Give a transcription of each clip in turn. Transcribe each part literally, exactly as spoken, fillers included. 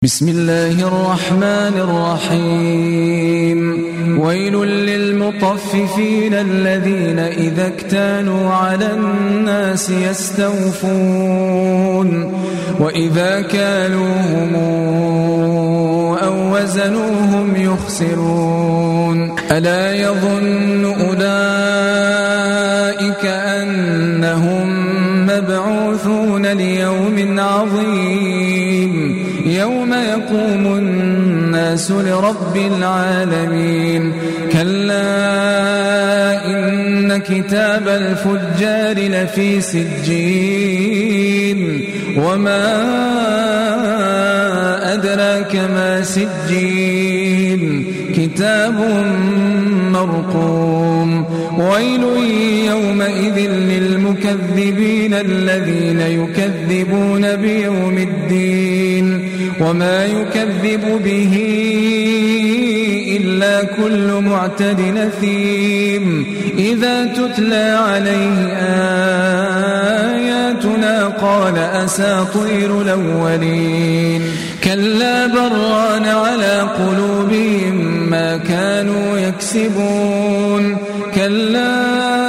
بسم الله الرحمن الرحيم ويل للمطففين الذين إذا اكتالوا على الناس يستوفون وإذا كالوهم أو وزنوهم يخسرون ألا يظن أولئك أنهم مبعوثون ليوم عظيم يوم يقوم الناس لرب العالمين كلا إن كتاب الفجار لفي سجين وما أدراك ما سجين كتاب مرقوم ويل يومئذ للمكذبين الذين يكذبون بيوم الدين وما يكذب به إلا كل معتد أثيم إذا تتلى عليه آياتنا قال أساطير الأولين كلا بران على قلوبهم ما كانوا يكسبون كلا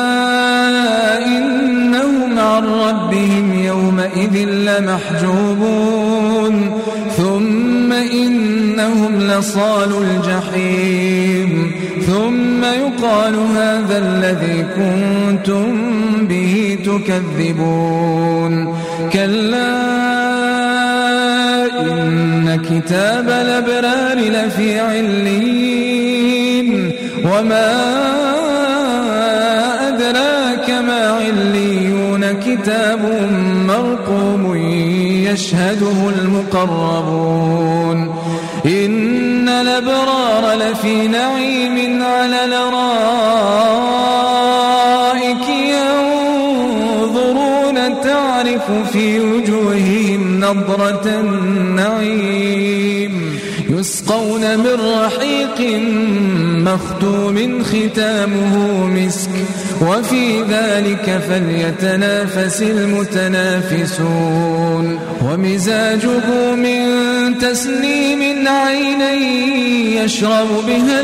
إنهم عن ربهم يومئذ لمحجوبون ثم إنهم لصالوا الجحيم ثم يقال هذا الذي كنتم به تكذبون كلا إن كتاب الأبرار لفي عليين وما أدراك ما عليون كتاب مرقوم يشهده المقربون إن الأبرار لفي نعيم على الأرائك ينظرون تعرف في وجوههم نضرة النعيم يسقون من رحيق مختوم ختامه مسك وفي ذلك فليتنافس المتنافسون ومزاجه من تسنيم عينا يشرب بها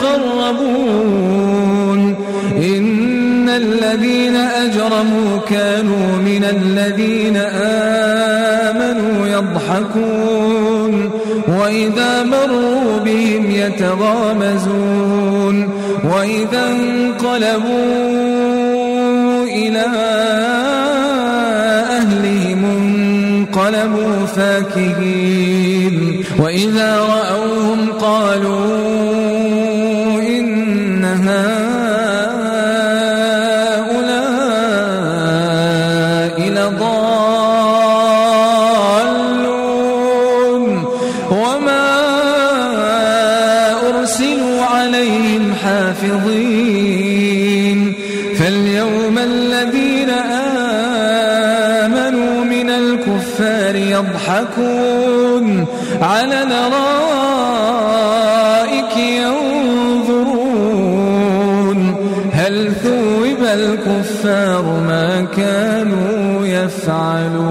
المقربون إن الذين أجرموا كانوا من الذين آمنوا يضحكون وإذا مروا بهم يتغامزون وإذا انقلبوا إلى أهلهم انقلبوا فاكهين وإذا رأوهم قالوا إن هؤلاء لضالون وما أرسلوا عليهم حافظين فاليوم الذين آمنوا من الكفار يضحكون على الأرائك ينظرون هل ثوب الكفار ما كانوا يفعلون.